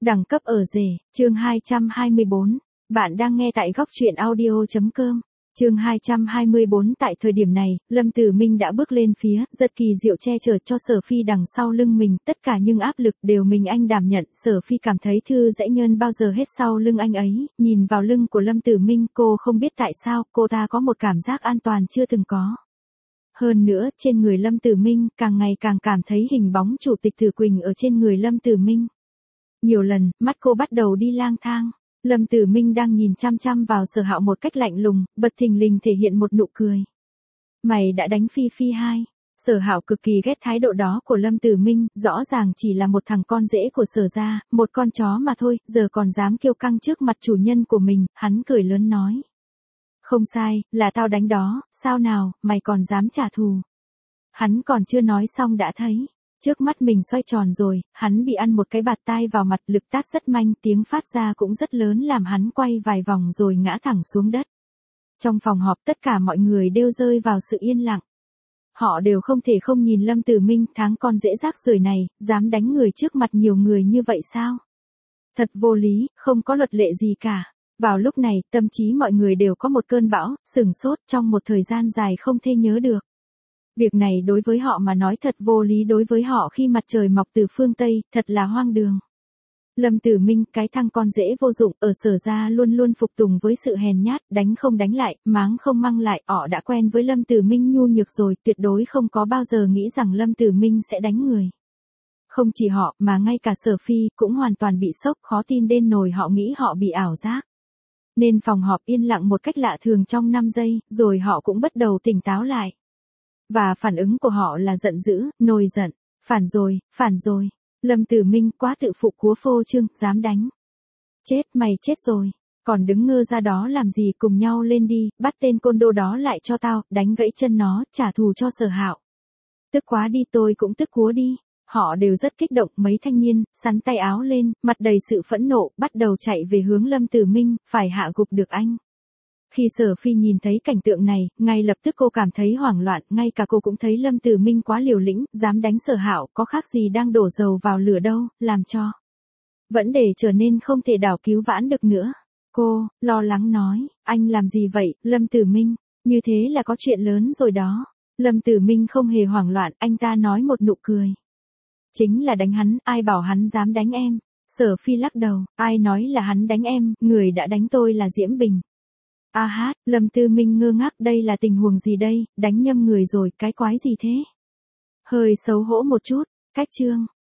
Đẳng cấp ở rể, chương 224. Bạn đang nghe tại góc truyện audio.com. Chương 224. Tại thời điểm này, Lâm Tử Minh đã bước lên phía, rất kỳ diệu che chở cho Sở Phi đằng sau lưng mình, tất cả những áp lực đều mình anh đảm nhận. Sở Phi cảm thấy thư dễ nhơn bao giờ hết sau lưng anh ấy, nhìn vào lưng của Lâm Tử Minh, cô không biết tại sao, cô ta có một cảm giác an toàn chưa từng có. Hơn nữa, trên người Lâm Tử Minh, càng ngày càng cảm thấy hình bóng Chủ tịch Tử Quỳnh ở trên người Lâm Tử Minh. Nhiều lần, mắt cô bắt đầu đi lang thang. Lâm Tử Minh đang nhìn chăm chăm vào Sở Hạo một cách lạnh lùng, bật thình lình thể hiện một nụ cười. Mày đã đánh Phi Phi hai. Sở Hạo cực kỳ ghét thái độ đó của Lâm Tử Minh, rõ ràng chỉ là một thằng con rể của Sở gia, một con chó mà thôi, giờ còn dám kiêu căng trước mặt chủ nhân của mình, hắn cười lớn nói. Không sai, là tao đánh đó, sao nào, mày còn dám trả thù. Hắn còn chưa nói xong đã thấy. Trước mắt mình xoay tròn rồi, hắn bị ăn một cái bạt tai vào mặt, lực tát rất manh, tiếng phát ra cũng rất lớn làm hắn quay vài vòng rồi ngã thẳng xuống đất. Trong phòng họp tất cả mọi người đều rơi vào sự yên lặng. Họ đều không thể không nhìn Lâm Tử Minh, tháng con dễ rác rưởi này, dám đánh người trước mặt nhiều người như vậy sao? Thật vô lý, không có luật lệ gì cả. Vào lúc này, tâm trí mọi người đều có một cơn bão, sửng sốt trong một thời gian dài không thể nhớ được. Việc này đối với họ mà nói thật vô lý, đối với họ khi mặt trời mọc từ phương Tây, thật là hoang đường. Lâm Tử Minh, cái thằng con dễ vô dụng, ở Sở gia luôn luôn phục tùng với sự hèn nhát, đánh không đánh lại, máng không mang lại, họ đã quen với Lâm Tử Minh nhu nhược rồi, tuyệt đối không có bao giờ nghĩ rằng Lâm Tử Minh sẽ đánh người. Không chỉ họ, mà ngay cả Sở Phi, cũng hoàn toàn bị sốc, khó tin đến nỗi họ nghĩ họ bị ảo giác. Nên phòng họp yên lặng một cách lạ thường trong 5 giây, rồi họ cũng bắt đầu tỉnh táo lại. Và phản ứng của họ là giận dữ, nổi giận. Phản rồi. Lâm Tử Minh quá tự phụ cúa phô trương, dám đánh. Chết, mày chết rồi. Còn đứng ngơ ra đó làm gì, cùng nhau lên đi, bắt tên côn đồ đó lại cho tao, đánh gãy chân nó, trả thù cho Sở Hạo. Tức quá đi, tôi cũng tức cúa đi. Họ đều rất kích động, mấy thanh niên, sắn tay áo lên, mặt đầy sự phẫn nộ, bắt đầu chạy về hướng Lâm Tử Minh, phải hạ gục được anh. Khi Sở Phi nhìn thấy cảnh tượng này, ngay lập tức cô cảm thấy hoảng loạn, ngay cả cô cũng thấy Lâm Tử Minh quá liều lĩnh, dám đánh Sở Hạo, có khác gì đang đổ dầu vào lửa đâu, làm cho vẫn để trở nên không thể đảo cứu vãn được nữa. Cô, lo lắng nói, anh làm gì vậy, Lâm Tử Minh, như thế là có chuyện lớn rồi đó. Lâm Tử Minh không hề hoảng loạn, anh ta nói một nụ cười. Chính là đánh hắn, ai bảo hắn dám đánh em. Sở Phi lắc đầu, ai nói là hắn đánh em, người đã đánh tôi là Diễm Bình. A hát, Lâm Tử Minh ngơ ngác, đây là tình huống gì đây, đánh nhầm người rồi, cái quái gì thế? Hơi xấu hổ một chút, cách chương.